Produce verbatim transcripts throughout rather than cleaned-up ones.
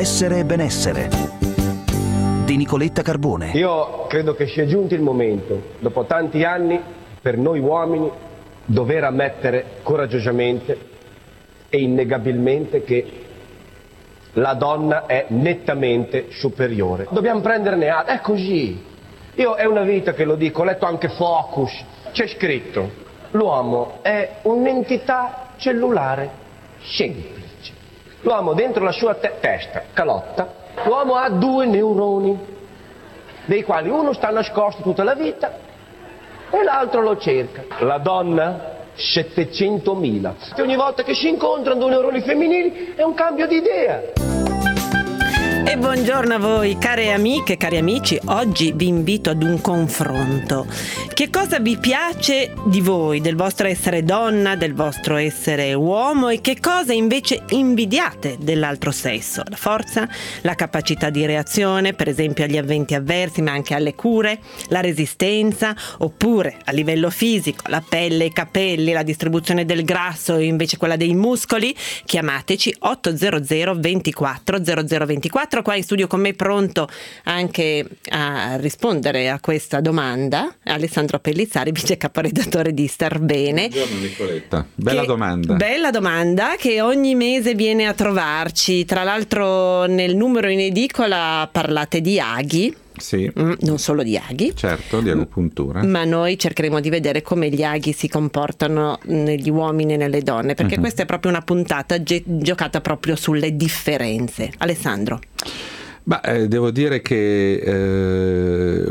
Essere e benessere di Nicoletta Carbone. Io credo che sia giunto il momento, dopo tanti anni, per noi uomini dover ammettere coraggiosamente e innegabilmente che la donna è nettamente superiore. Dobbiamo prenderne atto, è così. Io è una vita che lo dico, ho letto anche Focus, c'è scritto: l'uomo è un'entità cellulare semplice. L'uomo dentro la sua te- testa, calotta, l'uomo ha due neuroni, dei quali uno sta nascosto tutta la vita e l'altro lo cerca. La donna settecentomila. E ogni volta che si incontrano due neuroni femminili è un cambio di idea. E buongiorno a voi care amiche, cari amici. Oggi vi invito ad un confronto. Che cosa vi piace di voi, del vostro essere donna, del vostro essere uomo, e che cosa invece invidiate dell'altro sesso? La forza, la capacità di reazione, per esempio agli eventi avversi, ma anche alle cure, la resistenza, oppure a livello fisico, la pelle, i capelli, la distribuzione del grasso e invece quella dei muscoli. Chiamateci otto zero zero ventiquattro zero zero ventiquattro. Qua in studio con me, pronto anche a rispondere a questa domanda, Alessandro Pellizzari, vice caporedattore di Star Bene. Buongiorno Nicoletta, bella che, domanda. Bella domanda che ogni mese viene a trovarci. Tra l'altro nel numero in edicola parlate di aghi. Sì. Mm, non solo di aghi. Certo, di agopuntura. Ma noi cercheremo di vedere come gli aghi si comportano negli uomini e nelle donne, perché uh-huh. questa è proprio una puntata ge- giocata proprio sulle differenze. Alessandro. Beh, eh, devo dire che eh,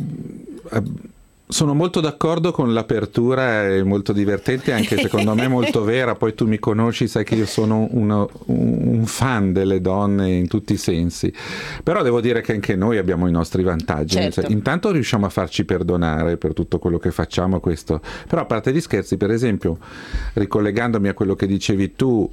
sono molto d'accordo con l'apertura, è molto divertente, anche secondo me molto vera. Poi tu mi conosci, sai che io sono uno, un fan delle donne in tutti i sensi, però devo dire che anche noi abbiamo i nostri vantaggi. Certo. Intanto riusciamo a farci perdonare per tutto quello che facciamo, questo. Però a parte gli scherzi, per esempio, ricollegandomi a quello che dicevi tu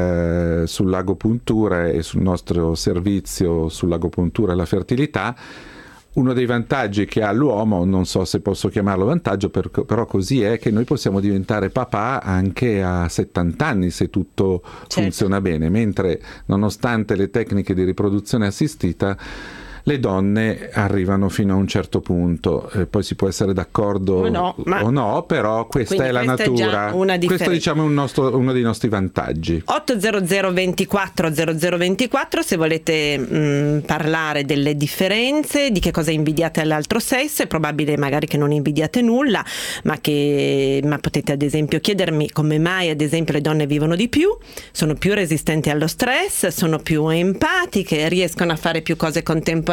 eh, sull'agopuntura e sul nostro servizio sull'agopuntura e la fertilità, uno dei vantaggi che ha l'uomo, non so se posso chiamarlo vantaggio, per, però così è, che noi possiamo diventare papà anche a settanta anni se tutto certo. funziona bene, mentre nonostante le tecniche di riproduzione assistita le donne arrivano fino a un certo punto, eh, poi si può essere d'accordo o no, ma... o no, però questa è la questa natura. È una questo diciamo è un nostro, uno dei nostri vantaggi. otto zero zero ventiquattro zero zero ventiquattro se volete mh, parlare delle differenze, di che cosa invidiate all'altro sesso. È probabile magari che non invidiate nulla, ma che ma potete ad esempio chiedermi come mai ad esempio le donne vivono di più, sono più resistenti allo stress, sono più empatiche, riescono a fare più cose contemporaneamente.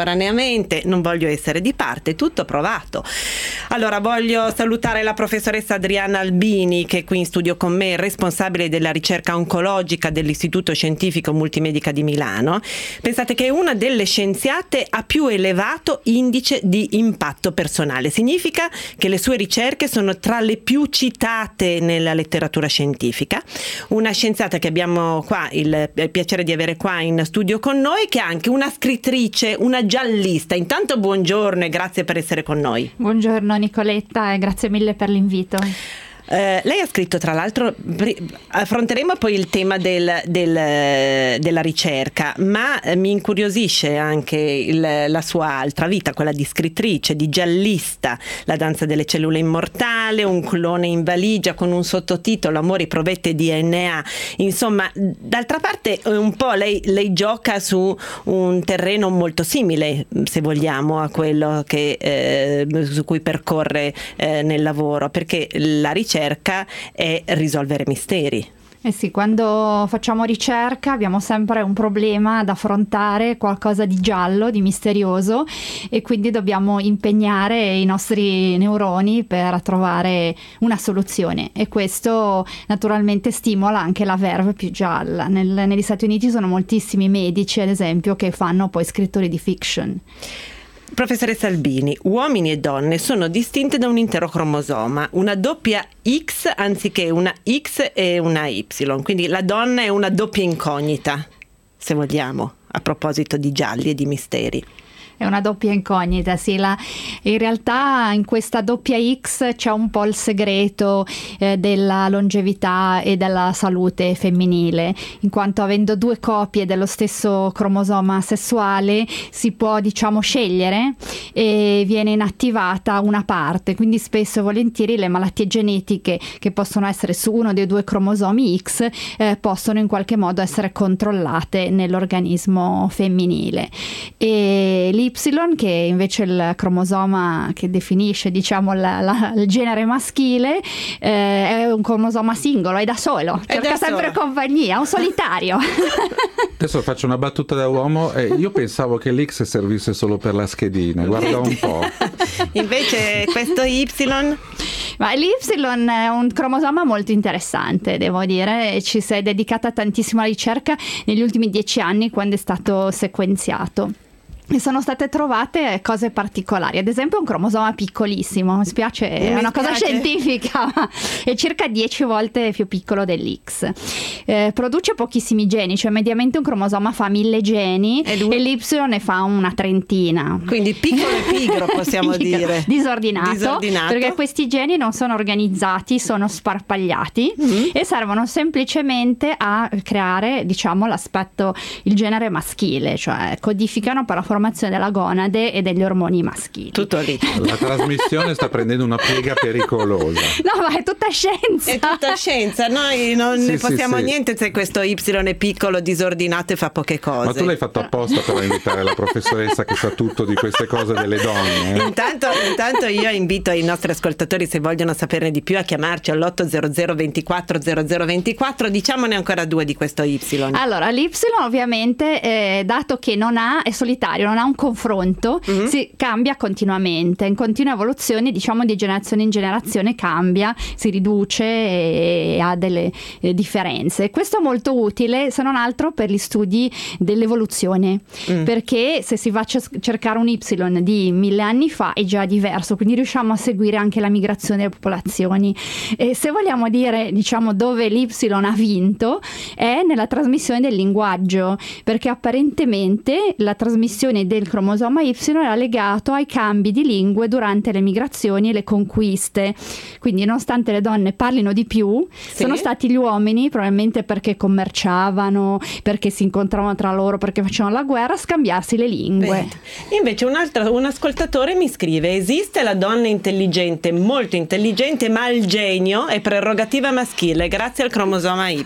Non voglio essere di parte, tutto provato. Allora voglio salutare la professoressa Adriana Albini, che è qui in studio con me, responsabile della ricerca oncologica dell'Istituto Scientifico Multimedica di Milano. Pensate che è una delle scienziate a più elevato indice di impatto personale. Significa che le sue ricerche sono tra le più citate nella letteratura scientifica. Una scienziata che abbiamo qua il, il piacere di avere qua in studio con noi, che è anche una scrittrice, una giallista. Intanto buongiorno e grazie per essere con noi. Buongiorno Nicoletta e grazie mille per l'invito. Eh, lei ha scritto, tra l'altro, affronteremo poi il tema del, del, della ricerca, ma mi incuriosisce anche il, la sua altra vita, quella di scrittrice, di giallista, La danza delle cellule immortali, Un clone in valigia con un sottotitolo Amori, provette D N A. Insomma, d'altra parte un po' lei, lei gioca su un terreno molto simile, se vogliamo, a quello che, eh, su cui percorre eh, nel lavoro, perché la ricerca è risolvere misteri. Eh sì, quando facciamo ricerca abbiamo sempre un problema da affrontare, qualcosa di giallo, di misterioso, e quindi dobbiamo impegnare i nostri neuroni per trovare una soluzione, e questo naturalmente stimola anche la verve più gialla. Nel, negli Stati Uniti sono moltissimi medici, ad esempio, che fanno poi scrittori di fiction. Professoressa Albini, uomini e donne sono distinte da un intero cromosoma, una doppia X anziché una X e una Y, quindi la donna è una doppia incognita, se vogliamo, a proposito di gialli e di misteri. È una doppia incognita, sì. La, in realtà in questa doppia X c'è un po' il segreto eh, della longevità e della salute femminile, in quanto avendo due copie dello stesso cromosoma sessuale si può, diciamo, scegliere e viene inattivata una parte, quindi spesso e volentieri le malattie genetiche che possono essere su uno dei due cromosomi X eh, possono in qualche modo essere controllate nell'organismo femminile. E l'Y, che invece è il cromosoma che definisce, diciamo, la, la, il genere maschile, eh, è un cromosoma singolo, è da solo, è cerca da sempre solo. compagnia, un solitario. Adesso faccio una battuta da uomo, eh, io pensavo che l'X servisse solo per la schedina, guarda un po'. Invece questo Y? Ma l'Y è un cromosoma molto interessante, devo dire, e ci si è dedicata tantissimo alla ricerca negli ultimi dieci anni quando è stato sequenziato. E sono state trovate cose particolari, ad esempio un cromosoma piccolissimo, mi spiace, è una cosa scientifica, ma è circa dieci volte più piccolo dell'X. Eh, produce pochissimi geni, cioè mediamente un cromosoma fa mille geni e, e l'Y ne fa una trentina. Quindi piccolo e pigro, possiamo Pigro, dire. Disordinato, Disordinato, perché questi geni non sono organizzati, sono sparpagliati mm-hmm. e servono semplicemente a creare, diciamo, l'aspetto, il genere maschile, cioè codificano per la formazione della gonade e degli ormoni maschili. Tutto lì. La trasmissione sta prendendo una piega pericolosa. No, ma è tutta scienza. È tutta scienza, noi non sì, ne possiamo sì, sì. niente se questo Y è piccolo, disordinato e fa poche cose. Ma tu l'hai fatto apposta per invitare la professoressa che sa tutto di queste cose delle donne. Eh? Intanto, intanto io invito i nostri ascoltatori, se vogliono saperne di più, a chiamarci all'otto zero zero ventiquattro zero zero ventiquattro. Diciamone ancora due di questo Y. Allora, l'Y ovviamente, eh, dato che non ha, è solitario, non ha un confronto, mm-hmm. si cambia continuamente, in continua evoluzione, diciamo, di generazione in generazione cambia, si riduce e, e ha delle eh, differenze. Questo è molto utile, se non altro per gli studi dell'evoluzione, mm. perché se si va a cercare un Y di mille anni fa è già diverso, quindi riusciamo a seguire anche la migrazione delle popolazioni. E se vogliamo dire, diciamo, dove l'Y ha vinto è nella trasmissione del linguaggio, perché apparentemente la trasmissione del cromosoma Y era legato ai cambi di lingue durante le migrazioni e le conquiste, quindi nonostante le donne parlino di più, sì. sono stati gli uomini, probabilmente perché commerciavano, perché si incontravano tra loro, perché facevano la guerra, a scambiarsi le lingue. Beh. Invece un altro, un ascoltatore mi scrive: esiste la donna intelligente, molto intelligente, ma il genio è prerogativa maschile grazie al cromosoma Y.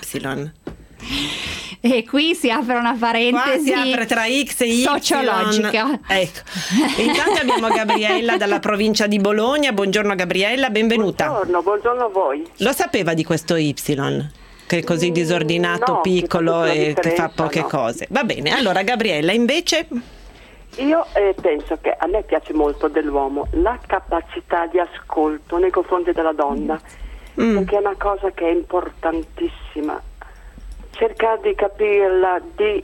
E qui si apre una parentesi, qua si apre tra X e Y sociologica. Ecco. Intanto abbiamo Gabriella dalla provincia di Bologna. Buongiorno Gabriella, benvenuta. Buongiorno, buongiorno a voi. Lo sapeva di questo Y? Che è così disordinato, no, piccolo che e che fa poche no. cose. Va bene, allora Gabriella invece... Io eh, penso che a me piace molto dell'uomo la capacità di ascolto nei confronti della donna, mm. perché è una cosa che è importantissima. Cercare di capirla, di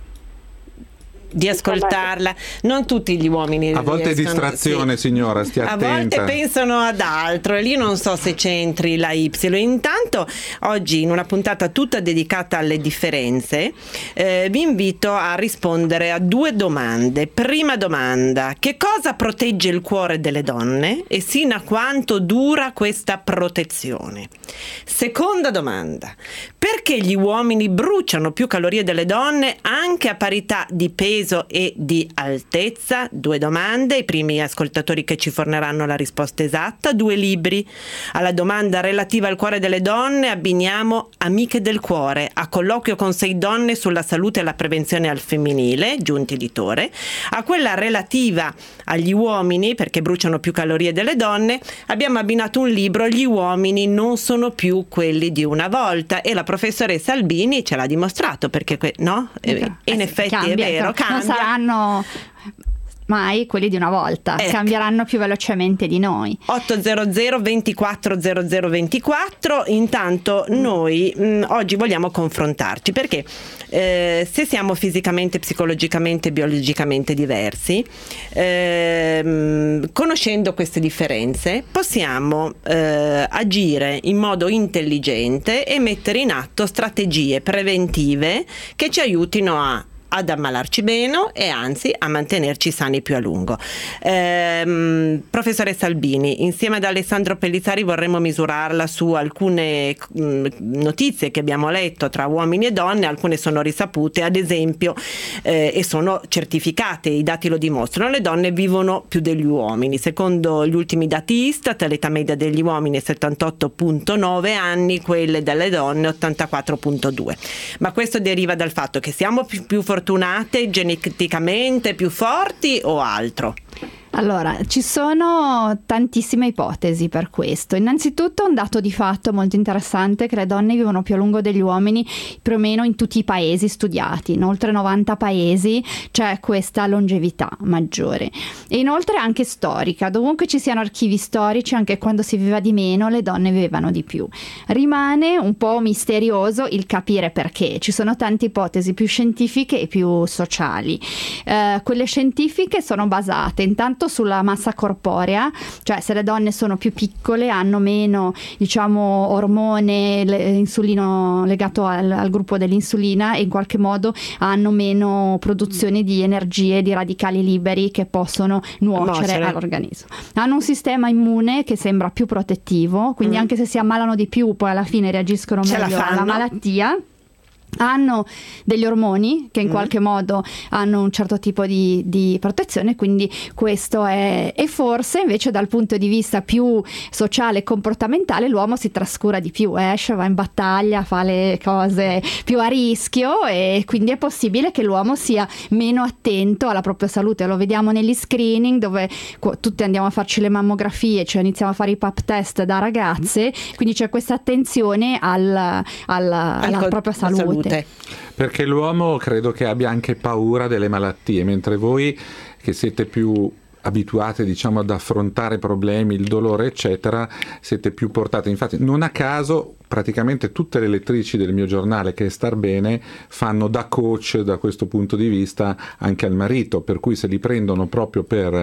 di ascoltarla. Non tutti gli uomini a volte riescono, è distrazione, sì. Signora, stia a attenta. volte pensano ad altro e lì non so se c'entri la Y. Intanto oggi, in una puntata tutta dedicata alle differenze, eh, vi invito a rispondere a due domande. Prima domanda: che cosa protegge il cuore delle donne e sino a quanto dura questa protezione? Seconda domanda: perché gli uomini bruciano più calorie delle donne anche a parità di peso e di altezza? Due domande, i primi ascoltatori che ci forneranno la risposta esatta, due libri. Alla domanda relativa al cuore delle donne abbiniamo Amiche del cuore, a colloquio con sei donne sulla salute e la prevenzione al femminile, Giunti editore. A quella relativa agli uomini, perché bruciano più calorie delle donne, abbiamo abbinato un libro, Gli uomini non sono più quelli di una volta, e la professoressa Albini ce l'ha dimostrato, perché que- no? Okay. E in eh, effetti cambia, è vero, cambia. Non saranno mai quelli di una volta, ecco. Cambieranno più velocemente di noi. otto zero zero ventiquattro zero zero ventiquattro. Intanto noi mh, oggi vogliamo confrontarci, perché eh, se siamo fisicamente, psicologicamente, biologicamente diversi, eh, conoscendo queste differenze possiamo eh, agire in modo intelligente e mettere in atto strategie preventive che ci aiutino a ad ammalarci meno e anzi a mantenerci sani più a lungo. Ehm, professoressa Albini, insieme ad Alessandro Pellizzari vorremmo misurarla su alcune mh, notizie che abbiamo letto tra uomini e donne. Alcune sono risapute, ad esempio, eh, e sono certificate, i dati lo dimostrano: le donne vivono più degli uomini. Secondo gli ultimi dati Istat, l'età media degli uomini è settantotto virgola nove anni, quelle delle donne ottantaquattro virgola due. Ma questo deriva dal fatto che siamo più, più fortunate geneticamente, più forti, o altro? Allora, ci sono tantissime ipotesi per questo. Innanzitutto un dato di fatto molto interessante è che le donne vivono più a lungo degli uomini più o meno in tutti i paesi studiati. In oltre novanta paesi c'è questa longevità maggiore. E inoltre anche storica. Dovunque ci siano archivi storici, anche quando si viveva di meno, le donne vivevano di più. Rimane un po' misterioso il capire perché. Ci sono tante ipotesi, più scientifiche e più sociali. Eh, quelle scientifiche sono basate intanto sulla massa corporea, cioè se le donne sono più piccole hanno meno, diciamo, ormone insulino legato al, al gruppo dell'insulina, e in qualche modo hanno meno produzione di energie, di radicali liberi che possono nuocere Nuocere. all'organismo. Hanno un sistema immune che sembra più protettivo, quindi Mm. anche se si ammalano di più poi alla fine reagiscono Ce la meglio alla fanno. malattia. Hanno degli ormoni che in Mm. qualche modo hanno un certo tipo di, di protezione, quindi questo è. E forse invece dal punto di vista più sociale e comportamentale l'uomo si trascura di più, esce, va in battaglia, fa le cose più a rischio, e quindi è possibile che l'uomo sia meno attento alla propria salute. Lo vediamo negli screening dove qu- tutti andiamo a farci le mammografie, cioè iniziamo a fare i pap test da ragazze, quindi c'è questa attenzione al, al, alla Al- propria alla salute. Perché l'uomo credo che abbia anche paura delle malattie, mentre voi che siete più abituate, diciamo, ad affrontare problemi, il dolore eccetera, siete più portate. Infatti non a caso praticamente tutte le lettrici del mio giornale, che è Star Bene, fanno da coach da questo punto di vista anche al marito, per cui se li prendono proprio per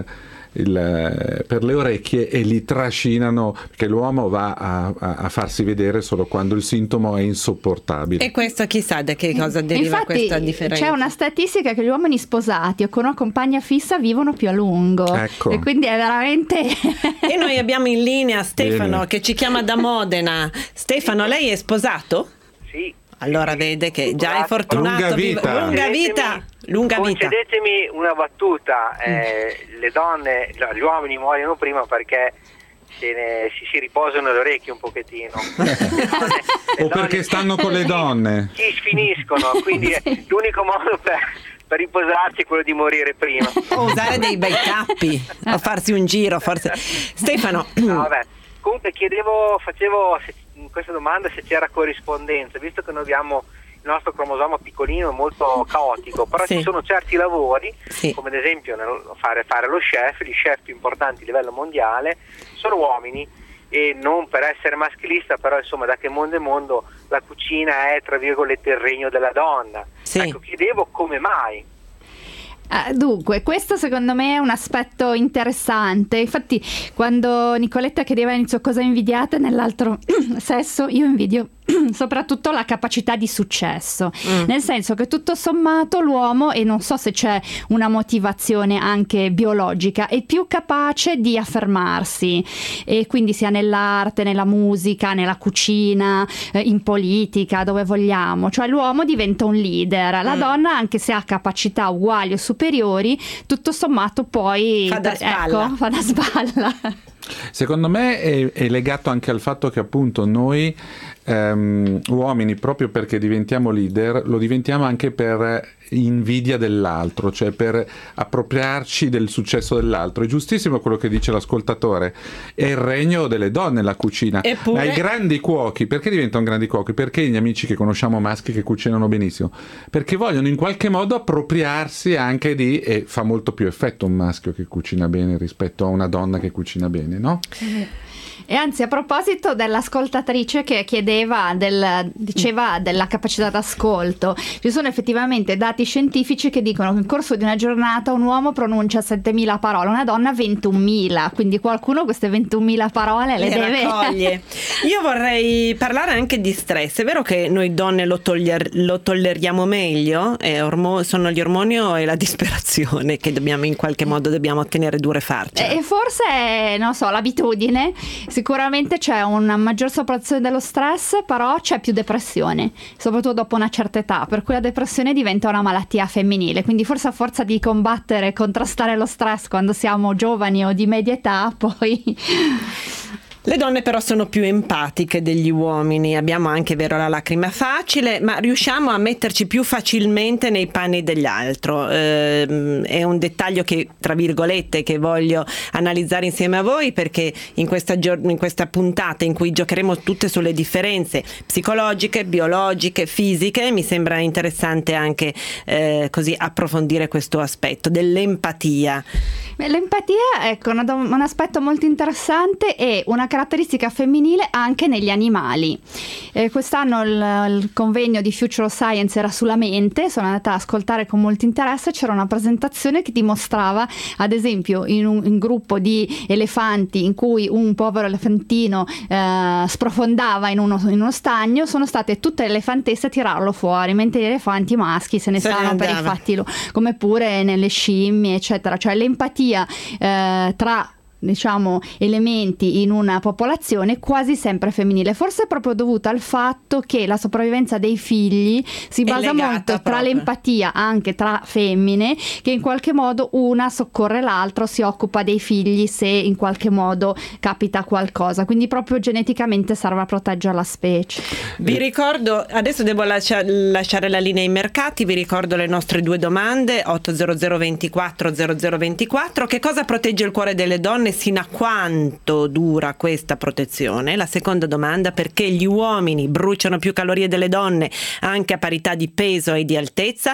Il, per le orecchie e li trascinano, perché l'uomo va a, a, a farsi vedere solo quando il sintomo è insopportabile. E questo chissà da che cosa deriva. Infatti, questa differenza. c'è una statistica che gli uomini sposati o con una compagna fissa vivono più a lungo, Ecco. e quindi è veramente E noi abbiamo in linea Stefano Bene. che ci chiama da Modena. Stefano, lei è sposato? Sì. Allora vede che già è fortunato. Lunga vive- vita. Lunga vita. Lunga vita. Concedetemi una battuta, eh, le donne, no, gli uomini muoiono prima perché se ne, si, si riposano le orecchie un pochettino. Le donne- le O perché donne- stanno con le donne. Si sfiniscono, quindi è l'unico modo per, per riposarsi è quello di morire prima. O usare dei bei cappi, o farsi un giro forse. Stefano, No, vabbè. Comunque chiedevo, facevo se, in questa domanda se c'era corrispondenza, visto che noi abbiamo il nostro cromosoma piccolino, è molto caotico, però Sì. ci sono certi lavori, Sì. come ad esempio nel fare, fare lo chef, gli chef più importanti a livello mondiale sono uomini, e non per essere maschilista, però insomma da che mondo è mondo la cucina è tra virgolette il regno della donna. Sì. Ecco, chiedevo come mai. Eh, dunque, questo secondo me è un aspetto interessante. Infatti, quando Nicoletta chiedeva all'inizio cosa invidiate nell'altro sesso, io invidio soprattutto la capacità di successo, Mm. nel senso che tutto sommato l'uomo, e non so se c'è una motivazione anche biologica, è più capace di affermarsi, e quindi sia nell'arte, nella musica, nella cucina, eh, in politica, dove vogliamo, cioè l'uomo diventa un leader, la Mm. donna, anche se ha capacità uguali o superiori, tutto sommato poi Fa da spalla. ecco, fa da spalla. Secondo me è, è legato anche al fatto che appunto noi ehm, uomini, proprio perché diventiamo leader, lo diventiamo anche per invidia dell'altro, cioè per appropriarci del successo dell'altro. È giustissimo quello che dice l'ascoltatore, è il regno delle donne la cucina. Eppure- Ma i grandi cuochi, perché diventano grandi cuochi? Perché gli amici che conosciamo maschi che cucinano benissimo? Perché vogliono in qualche modo appropriarsi anche di, e fa molto più effetto un maschio che cucina bene rispetto a una donna che cucina bene, no? E anzi, a proposito dell'ascoltatrice che chiedeva del, diceva della capacità d'ascolto, ci sono effettivamente dati scientifici che dicono che nel corso di una giornata un uomo pronuncia settemila parole, una donna ventunomila, quindi qualcuno queste ventunomila parole le, le deve raccoglie. Io vorrei parlare anche di stress. È vero che noi donne lo, toglier- lo tolleriamo meglio? È ormo- sono gli ormoni o è la disperazione che dobbiamo in qualche modo dobbiamo ottenere dure farce? E forse, non so, l'abitudine. Sicuramente c'è una maggior soppressione dello stress, però c'è più depressione, soprattutto dopo una certa età, per cui la depressione diventa una malattia femminile, quindi forse a forza di combattere e contrastare lo stress quando siamo giovani o di media età, poi... Le donne però sono più empatiche degli uomini, abbiamo anche, vero, la lacrima facile, ma riusciamo a metterci più facilmente nei panni dell'altro. Eh, è un dettaglio che, tra virgolette, che voglio analizzare insieme a voi, perché in questa, gior- in questa puntata in cui giocheremo tutte sulle differenze psicologiche, biologiche, fisiche, mi sembra interessante anche eh, così approfondire questo aspetto dell'empatia. L'empatia, ecco, un, un aspetto molto interessante e una caratteristica femminile anche negli animali. Eh, quest'anno il, il convegno di Future Science era sulla mente, sono andata ad ascoltare con molto interesse, c'era una presentazione che dimostrava, ad esempio, in un in gruppo di elefanti in cui un povero elefantino eh, sprofondava in uno, in uno stagno, sono state tutte le elefantesse a tirarlo fuori, mentre gli elefanti maschi se ne se stavano ne per i fatti loro, come pure nelle scimmie, eccetera. Cioè l'empatia eh, tra diciamo elementi in una popolazione quasi sempre femminile, forse proprio dovuta al fatto che la sopravvivenza dei figli si basa molto tra proprio. l'empatia anche tra femmine, che in qualche modo una soccorre l'altro, si occupa dei figli se in qualche modo capita qualcosa, quindi proprio geneticamente serve a proteggere la specie. Vi ricordo, adesso devo lascia, lasciare la linea ai mercati, vi ricordo le nostre due domande: otto zero zero ventiquattro zero zero ventiquattro. Che cosa protegge il cuore delle donne? Sino a quanto dura questa protezione? La seconda domanda: perché gli uomini bruciano più calorie delle donne anche a parità di peso e di altezza?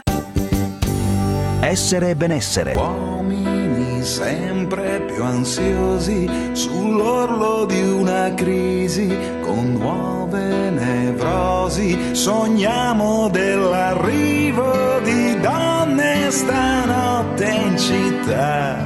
Essere e benessere. Uomini sempre più ansiosi sull'orlo di una crisi, con nuove nevrosi sogniamo dell'arrivo di donne stanotte in città.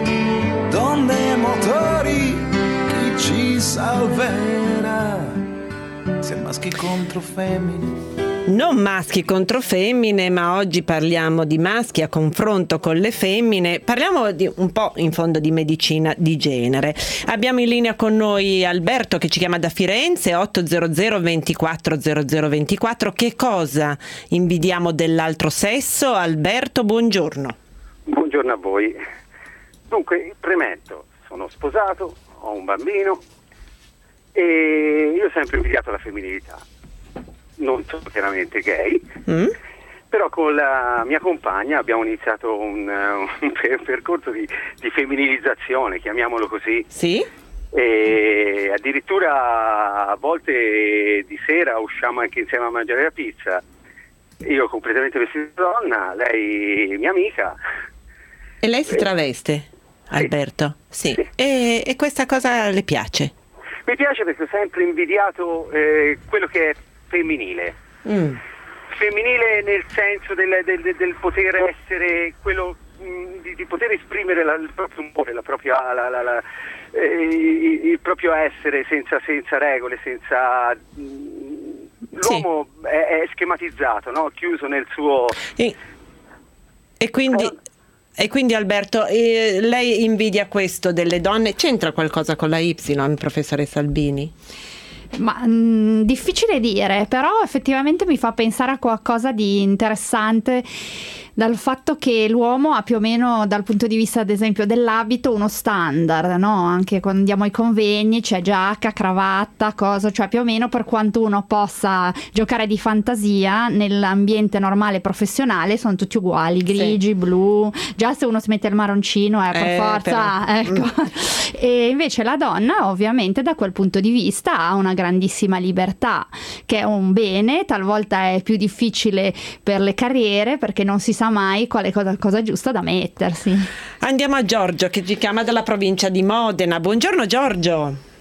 Donne motori, chi ci salverà? Se maschi contro femmine. Non maschi contro femmine, ma oggi parliamo di maschi a confronto con le femmine. Parliamo di un po' in fondo di medicina di genere. Abbiamo in linea con noi Alberto che ci chiama da Firenze, otto zero zero ventiquattro zero zero ventiquattro. Che cosa invidiamo dell'altro sesso? Alberto, buongiorno. Buongiorno a voi. Dunque, premetto, sono sposato, ho un bambino e io ho sempre invidiato la femminilità. Non sono chiaramente gay, mm. però con la mia compagna abbiamo iniziato un, un percorso di, di femminilizzazione, chiamiamolo così. Sì. E addirittura a volte di sera usciamo anche insieme a mangiare la pizza. Io completamente vestito da donna, lei mia amica. E lei si traveste, Alberto? Sì. sì. E, e questa cosa le piace? Mi piace perché ho sempre invidiato eh, quello che è femminile. Mm. Femminile nel senso del, del, del poter essere quello, mh, di, di poter esprimere la, il proprio umore, la propria, la, la, la, eh, il proprio essere senza, senza regole, senza... Mh, l'uomo sì. è, è schematizzato, no? Chiuso nel suo... E, e quindi... Eh, E quindi Alberto, eh, lei invidia questo delle donne? C'entra qualcosa con la Y, professoressa Albini? Ma mh, difficile dire, però effettivamente mi fa pensare a qualcosa di interessante dal fatto che l'uomo ha più o meno, dal punto di vista ad esempio dell'abito, uno standard, no? Anche quando andiamo ai convegni c'è giacca, cravatta, cosa, cioè più o meno per quanto uno possa giocare di fantasia, nell'ambiente normale professionale sono tutti uguali, grigi, sì. blu, già se uno si mette il maroncino è per eh, forza, però. ecco. Mm. E invece la donna ovviamente da quel punto di vista ha una grandissima libertà, che è un bene, talvolta è più difficile per le carriere perché non si sa mai qual è cosa, cosa giusta da mettersi. Andiamo a Giorgio che ci chiama dalla provincia di Modena. Buongiorno Giorgio.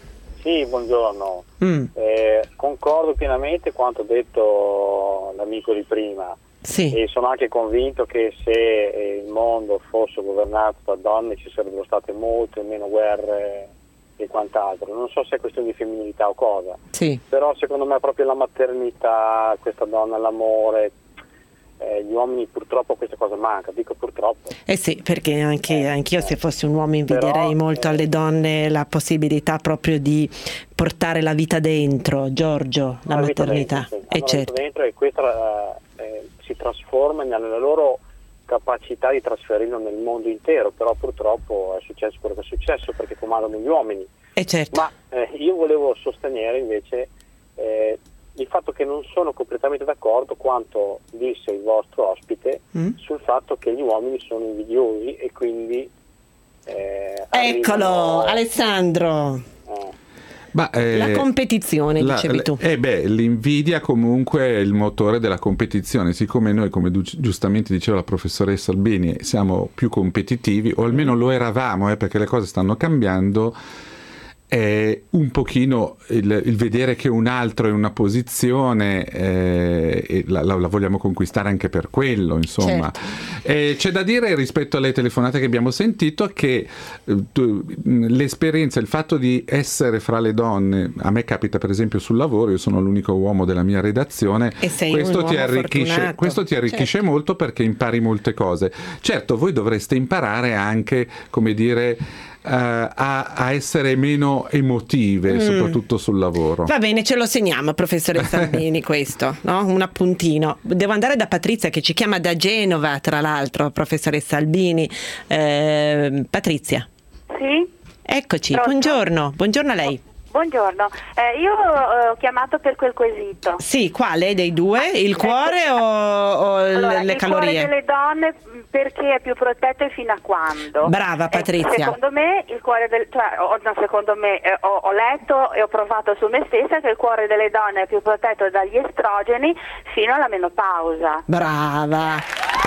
Sì, buongiorno. Mm. Eh, concordo pienamente quanto detto l'amico di prima. Sì. E sono anche convinto che se il mondo fosse governato da donne ci sarebbero state molte meno guerre e quant'altro. Non so se è questione di femminilità o cosa, sì. Però secondo me proprio la maternità, questa donna, l'amore, eh, gli uomini purtroppo questa cosa manca, dico purtroppo. Eh sì, perché anche eh, anch'io eh. se fossi un uomo invidierei Però, molto eh, alle donne la possibilità proprio di portare la vita dentro, Giorgio, la, la maternità. Dentro, sì. E Hanno certo. dentro e questa eh, si trasforma nella loro capacità di trasferirlo nel mondo intero, però purtroppo è successo quello che è successo perché comandano gli uomini. E certo. Ma eh, io volevo sostenere invece eh, il fatto che non sono completamente d'accordo quanto disse il vostro ospite mm? sul fatto che gli uomini sono invidiosi e quindi eh, eccolo arrivano, Alessandro eh, Ma, eh, la competizione, la, dicevi tu. Eh beh, l'invidia comunque è il motore della competizione, siccome noi, come du- giustamente diceva la professoressa Albini, siamo più competitivi, o almeno lo eravamo, eh, perché le cose stanno cambiando. È un pochino il, il vedere che un altro è in una posizione eh, e la, la, la vogliamo conquistare anche per quello, insomma. Certo. Eh, c'è da dire rispetto alle telefonate che abbiamo sentito che eh, tu, l'esperienza, il fatto di essere fra le donne, a me capita per esempio sul lavoro, io sono l'unico uomo della mia redazione, e sei questo, un ti uomo arricchisce, fortunato. questo ti arricchisce certo. molto perché impari molte cose. Certo, voi dovreste imparare anche, come dire, Uh, a, a essere meno emotive, mm. soprattutto sul lavoro. Va bene, ce lo segniamo, professoressa Albini, questo, no? Un appuntino. Devo andare da Patrizia che ci chiama da Genova, tra l'altro, professoressa Albini. Eh, Patrizia. Sì? Eccoci, Pronto? buongiorno, buongiorno a lei. Buongiorno, eh, io eh, ho chiamato per quel quesito. Sì, quale dei due? Il cuore o, o Allora, le il calorie? Il cuore delle donne perché è più protetto e fino a quando? Brava Patrizia. Eh, secondo me il cuore del cioè, oh, no, secondo me eh, ho, ho letto e ho provato su me stessa che il cuore delle donne è più protetto dagli estrogeni fino alla menopausa. Brava.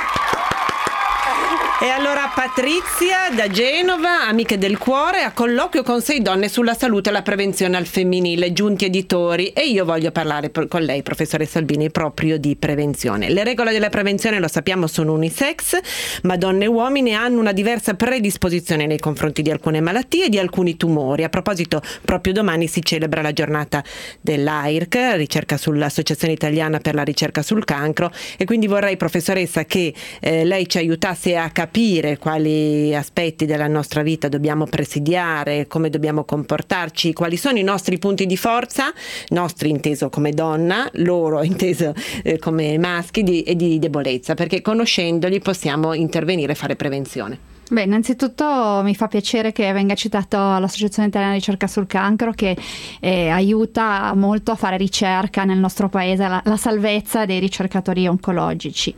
E allora Patrizia da Genova, amiche del cuore, a colloquio con sei donne sulla salute e la prevenzione al femminile, Giunti Editori, e io voglio parlare con lei, professoressa Albini, proprio di prevenzione. Le regole della prevenzione, lo sappiamo, sono unisex, ma donne e uomini hanno una diversa predisposizione nei confronti di alcune malattie e di alcuni tumori. A proposito, proprio domani si celebra la giornata dell'A I R C, ricerca sull'Associazione Italiana per la Ricerca sul Cancro, e quindi vorrei, professoressa, che eh, lei ci aiutasse a capire capire quali aspetti della nostra vita dobbiamo presidiare, come dobbiamo comportarci, quali sono i nostri punti di forza, nostri inteso come donna, loro inteso eh, come maschi, di, e di debolezza, perché conoscendoli possiamo intervenire e fare prevenzione. Beh, innanzitutto mi fa piacere che venga citato l'Associazione Italiana di Ricerca sul Cancro, che eh, aiuta molto a fare ricerca nel nostro paese, la, la salvezza dei ricercatori oncologici.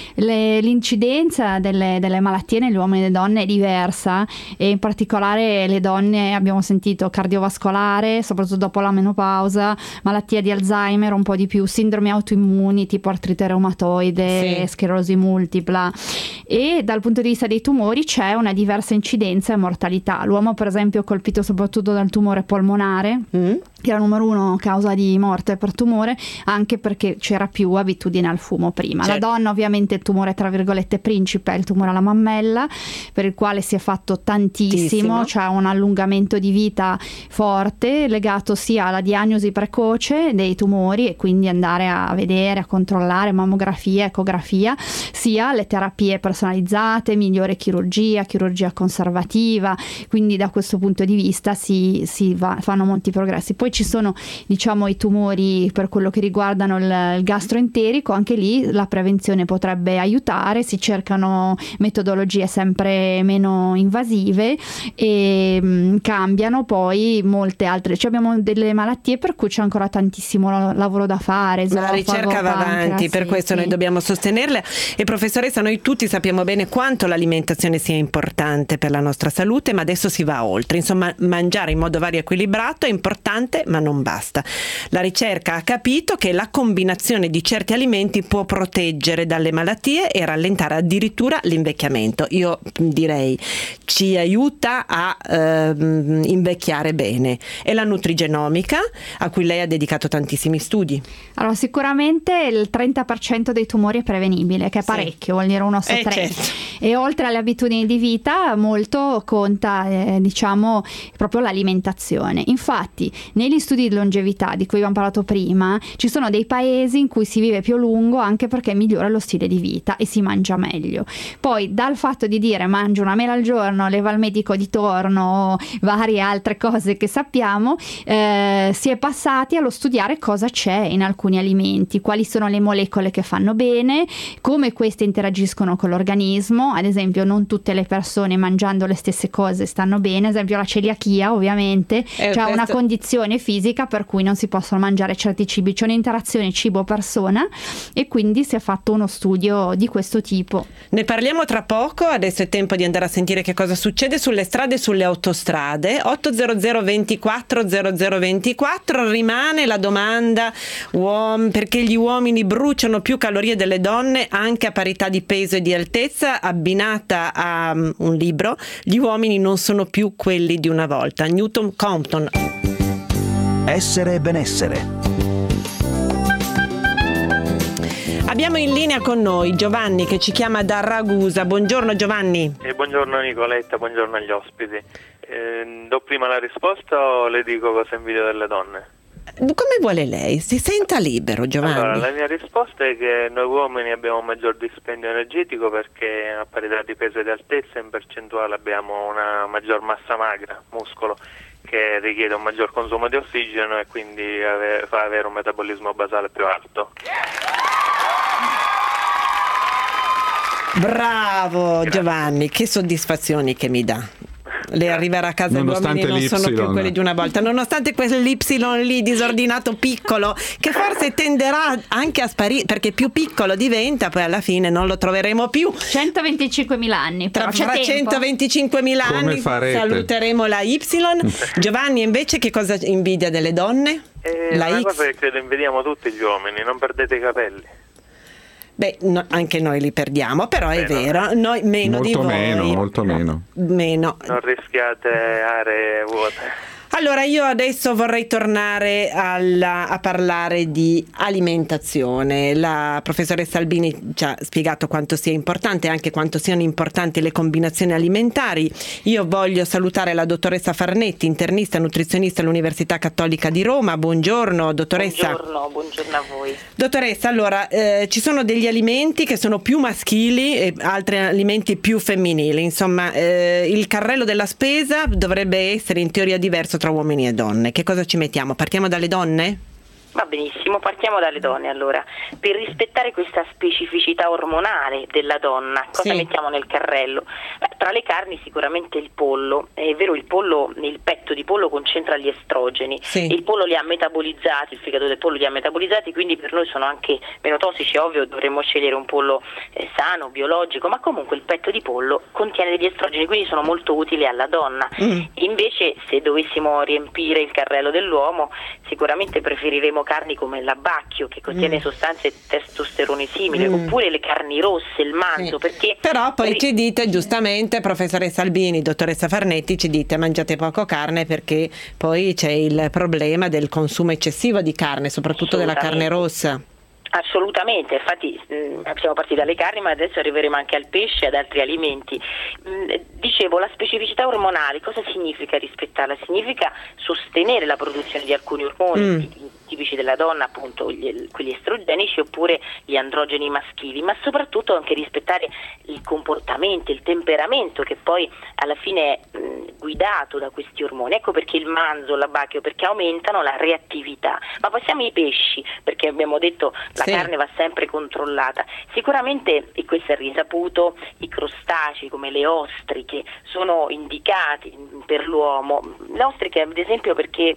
Le, l'incidenza delle, delle malattie negli uomini e nelle donne è diversa, e in particolare le donne, abbiamo sentito, cardiovascolare, soprattutto dopo la menopausa, malattia di Alzheimer un po' di più, sindromi autoimmuni tipo artrite reumatoide, sì. sclerosi multipla, e dal punto di vista dei tumori c'è c'è una diversa incidenza e mortalità. L'uomo, per esempio, è colpito soprattutto dal tumore polmonare, mm. che è la numero uno causa di morte per tumore, anche perché c'era più abitudine al fumo prima. Certo. La donna, ovviamente, il tumore tra virgolette principe è il tumore alla mammella, per il quale si è fatto tantissimo, c'è cioè un allungamento di vita forte legato sia alla diagnosi precoce dei tumori, e quindi andare a vedere, a controllare mammografia, ecografia, sia alle terapie personalizzate, migliore chirurgia, chirurgia conservativa. Quindi da questo punto di vista si, si va, fanno molti progressi. Poi ci sono, diciamo, i tumori per quello che riguardano il, il gastroenterico, anche lì la prevenzione potrebbe aiutare, si cercano metodologie sempre meno invasive e mh, cambiano poi molte altre, cioè abbiamo delle malattie per cui c'è ancora tantissimo lavoro da fare. Ma la ricerca va avanti, per sì, questo sì. noi dobbiamo sostenerla. E professoressa, noi tutti sappiamo bene quanto l'alimentazione sia importante per la nostra salute, ma adesso si va oltre. Insomma, mangiare in modo vario e equilibrato è importante, ma non basta. La ricerca ha capito che la combinazione di certi alimenti può proteggere dalle malattie e rallentare addirittura l'invecchiamento. Io direi ci aiuta a ehm, invecchiare bene. E la nutrigenomica, a cui lei ha dedicato tantissimi studi. Allora, sicuramente il trenta per cento dei tumori è prevenibile, che è parecchio, vuol dire uno su Eh, tre. certo. E oltre alle abitudini di vita, molto conta, eh, diciamo, proprio l'alimentazione. Infatti, negli studi di longevità di cui abbiamo parlato prima, ci sono dei paesi in cui si vive più a lungo anche perché migliora lo stile di vita e si mangia meglio. Poi, dal fatto di dire mangio una mela al giorno, leva il medico di torno, varie altre cose che sappiamo, eh, si è passati allo studiare cosa c'è in alcuni alimenti, quali sono le molecole che fanno bene, come queste interagiscono con l'organismo. Ad esempio, non tutte le persone mangiando le stesse cose stanno bene, ad esempio la celiachia ovviamente, Eh, c'è questo- una condizione fisica per cui non si possono mangiare certi cibi, c'è un'interazione cibo-persona e quindi si è fatto uno studio di questo tipo. Ne parliamo tra poco, adesso è tempo di andare a sentire che cosa succede sulle strade e sulle autostrade. ottocento ventiquattro zero zero ventiquattro, rimane la domanda uom- perché gli uomini bruciano più calorie delle donne anche a parità di peso e di altezza, abbinata a um, un libro, Gli uomini non sono più quelli di una volta, Newton Compton. Essere e benessere. Abbiamo in linea con noi Giovanni che ci chiama da Ragusa. Buongiorno Giovanni. Eh, buongiorno Nicoletta, buongiorno agli ospiti. Eh, do prima la risposta o le dico cosa invidio delle donne? Come vuole lei? Si senta libero, Giovanni. Allora, la mia risposta è che noi uomini abbiamo un maggior dispendio energetico perché a parità di peso e di altezza in percentuale abbiamo una maggior massa magra, muscolo, che richiede un maggior consumo di ossigeno e quindi ave- fa avere un metabolismo basale più alto. Bravo Giovanni, che soddisfazioni che mi dà. Le arriverà a casa gli Nonostante uomini non sono più l'Y. quelli di una volta, nonostante quell'Y lì disordinato piccolo, che forse tenderà anche a sparire, perché più piccolo diventa, poi alla fine non lo troveremo più. centoventicinquemila anni, però Tra, c'è fra tempo. centoventicinquemila Come anni farete? saluteremo la Y. Giovanni invece che cosa invidia delle donne? È La una X? cosa che credo invidiamo tutti gli uomini, non perdete i capelli. Beh, no, anche noi li perdiamo, però è Meno. vero, noi meno molto di voi. meno, molto meno. Meno. Non rischiate aree vuote. Allora io adesso vorrei tornare alla- a parlare di alimentazione. La professoressa Albini ci ha spiegato quanto sia importante e anche quanto siano importanti le combinazioni alimentari. Io voglio salutare la dottoressa Farnetti, internista nutrizionista all'Università Cattolica di Roma. Buongiorno dottoressa. Buongiorno, buongiorno a voi. Dottoressa, allora eh, ci sono degli alimenti che sono più maschili e altri alimenti più femminili. Insomma, eh, il carrello della spesa dovrebbe essere in teoria diverso tra uomini e donne. Che cosa ci mettiamo? Partiamo dalle donne? Va benissimo, partiamo dalle donne allora. Per rispettare questa specificità ormonale della donna, cosa Sì. mettiamo nel carrello? Beh, tra le carni sicuramente il pollo. È vero, il pollo, il petto di pollo concentra gli estrogeni. Sì. Il pollo li ha metabolizzati, il fegato del pollo li ha metabolizzati, quindi per noi sono anche meno tossici. È ovvio, dovremmo scegliere un pollo eh, sano, biologico, ma comunque il petto di pollo contiene degli estrogeni, quindi sono molto utili alla donna. Mm. Invece, se dovessimo riempire il carrello dell'uomo, sicuramente preferiremo carni come l'abbacchio, che contiene Mm. sostanze testosterone simili, Mm. oppure le carni rosse, il manzo, Sì. perché Però poi ri- ci dite giustamente, professoressa Albini, dottoressa Farnetti, ci dite mangiate poco carne perché poi c'è il problema del consumo eccessivo di carne, soprattutto della carne rossa. Assolutamente, infatti mh, siamo partiti dalle carni, ma adesso arriveremo anche al pesce e ad altri alimenti. Mh, dicevo, la specificità ormonale, cosa significa rispettarla? Significa sostenere la produzione di alcuni ormoni Mm. tipi- tipici della donna, appunto gli, quelli estrogenici oppure gli androgeni maschili, ma soprattutto anche rispettare il comportamento, il temperamento che poi alla fine è mh, guidato da questi ormoni. Ecco perché il manzo, l'abbacchio, perché aumentano la reattività. Ma passiamo ai pesci, perché abbiamo detto la Sì. carne va sempre controllata. Sicuramente, e questo è risaputo, i crostacei come le ostriche sono indicati per l'uomo. Le ostriche ad esempio perché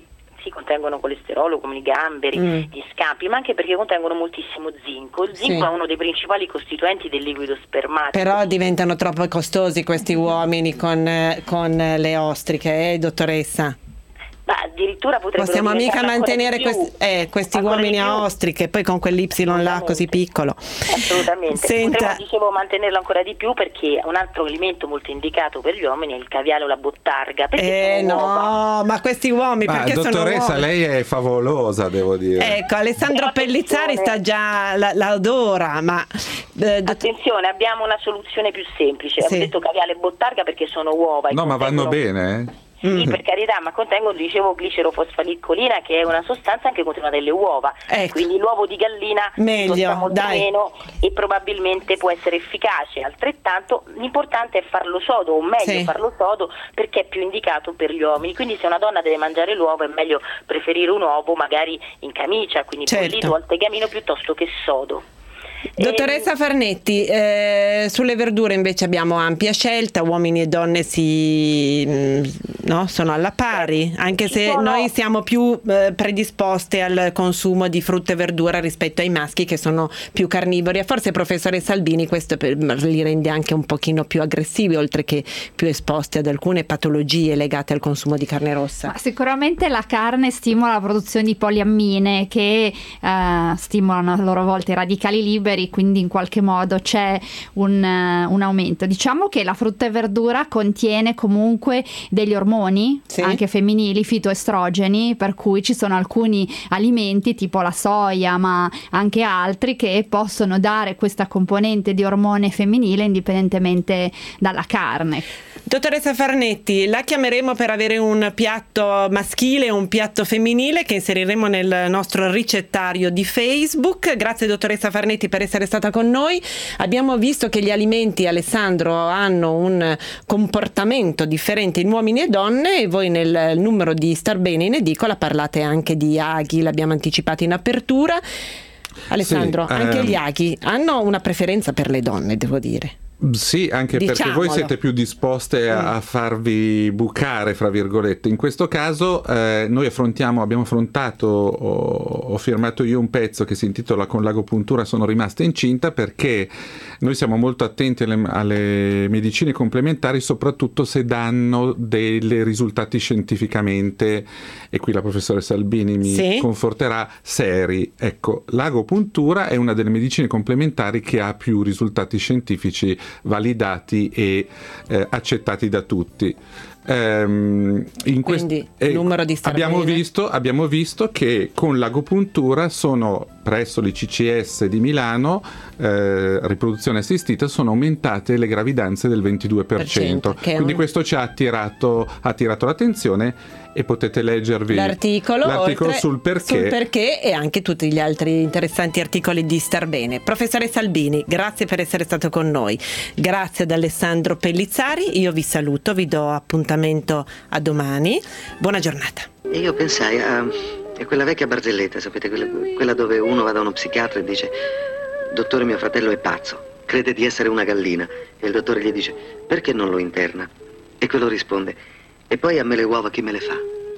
sì, contengono colesterolo come i gamberi, mm. gli scampi, ma anche perché contengono moltissimo zinco. Il zinco sì. è uno dei principali costituenti del liquido spermatico. Però diventano troppo costosi questi uomini con, con le ostriche, eh, dottoressa? Ma addirittura potrebbero possiamo mica mantenere questi, eh, questi uomini a ostriche, poi con quell'Y là così piccolo. Assolutamente. Senta... Potremmo, dicevo, mantenerlo ancora di più, perché un altro alimento molto indicato per gli uomini è il caviale o la bottarga. Perché eh no, uova. Ma questi uomini ma perché dottoressa, sono uova? Lei è favolosa, devo dire. Ecco, Alessandro Però Pellizzari sta già la, la adora, ma eh, dott- attenzione, abbiamo una soluzione più semplice. Sì. Ho detto caviale e bottarga perché sono uova. No, ma vanno bene, eh? Sì, mm. per carità, ma contengono, dicevo, glicerofosfalicolina, che è una sostanza anche contenuta nelle uova. Ecco. Quindi l'uovo di gallina meglio, molto dai. meno e probabilmente può essere efficace. Altrettanto l'importante è farlo sodo, o meglio sì. farlo sodo, perché è più indicato per gli uomini. Quindi se una donna deve mangiare l'uovo è meglio preferire un uovo magari in camicia, quindi certo. bollito o al tegamino, piuttosto che sodo. Dottoressa Farnetti, eh, sulle verdure invece abbiamo ampia scelta, uomini e donne si, no, sono alla pari, anche se sono... noi siamo più eh, predisposte al consumo di frutta e verdura rispetto ai maschi che sono più carnivori. Forse, professore Salvini, questo per, li rende anche un pochino più aggressivi, oltre che più esposti ad alcune patologie legate al consumo di carne rossa. Ma sicuramente la carne stimola la produzione di poliammine che eh, stimolano a loro volta i radicali liberi, quindi in qualche modo c'è un, uh, un aumento. Diciamo che la frutta e verdura contiene comunque degli ormoni, sì. anche femminili, fitoestrogeni, per cui ci sono alcuni alimenti tipo la soia, ma anche altri, che possono dare questa componente di ormone femminile indipendentemente dalla carne. Dottoressa Farnetti, la chiameremo per avere un piatto maschile e un piatto femminile che inseriremo nel nostro ricettario di Facebook. Grazie dottoressa Farnetti per essere stata con noi. Abbiamo visto che gli alimenti, Alessandro, hanno un comportamento differente in uomini e donne, e voi nel numero di Star Bene in edicola parlate anche di aghi, l'abbiamo anticipato in apertura. Alessandro, sì, anche ehm... gli aghi hanno una preferenza per le donne, devo dire. Sì, anche Diciamolo. Perché voi siete più disposte a, a farvi bucare, fra virgolette. In questo caso eh, noi affrontiamo, abbiamo affrontato, ho, ho firmato io un pezzo che si intitola Con l'agopuntura sono rimasta incinta, perché noi siamo molto attenti alle, alle medicine complementari, soprattutto se danno dei risultati scientificamente, e qui la professoressa Salvini mi sì. conforterà, seri. Ecco, l'agopuntura è una delle medicine complementari che ha più risultati scientifici validati e eh, accettati da tutti. Ehm, in Quindi quest- il numero di Star abbiamo Bene. visto, abbiamo visto che con l'agopuntura sono presso l'I C C S di Milano, eh, riproduzione assistita, sono aumentate le gravidanze del ventidue per cento. Quindi un... questo ci ha attirato, ha attirato l'attenzione, e potete leggervi l'articolo, l'articolo sul perché. sul perché e anche tutti gli altri interessanti articoli di Star Bene. Professore Salvini, grazie per essere stato con noi. Grazie ad Alessandro Pellizzari, io vi saluto, vi do appuntamento a domani. Buona giornata. E io pensai a, a quella vecchia barzelletta, sapete, quella, quella dove uno va da uno psichiatra e dice: dottore, mio fratello è pazzo, crede di essere una gallina. E il dottore gli dice: perché non lo interna? E quello risponde: e poi a me le uova chi me le fa?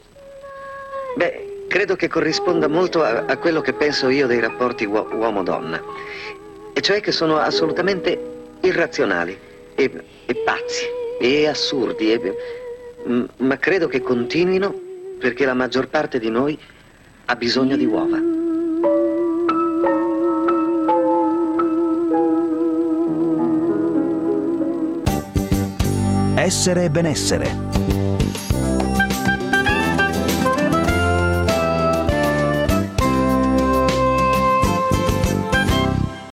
Beh, credo che corrisponda molto a, a quello che penso io dei rapporti uo- uomo-donna, e cioè che sono assolutamente irrazionali e, e pazzi e assurdi, e, m- ma credo che continuino perché la maggior parte di noi ha bisogno di uova. Essere benessere.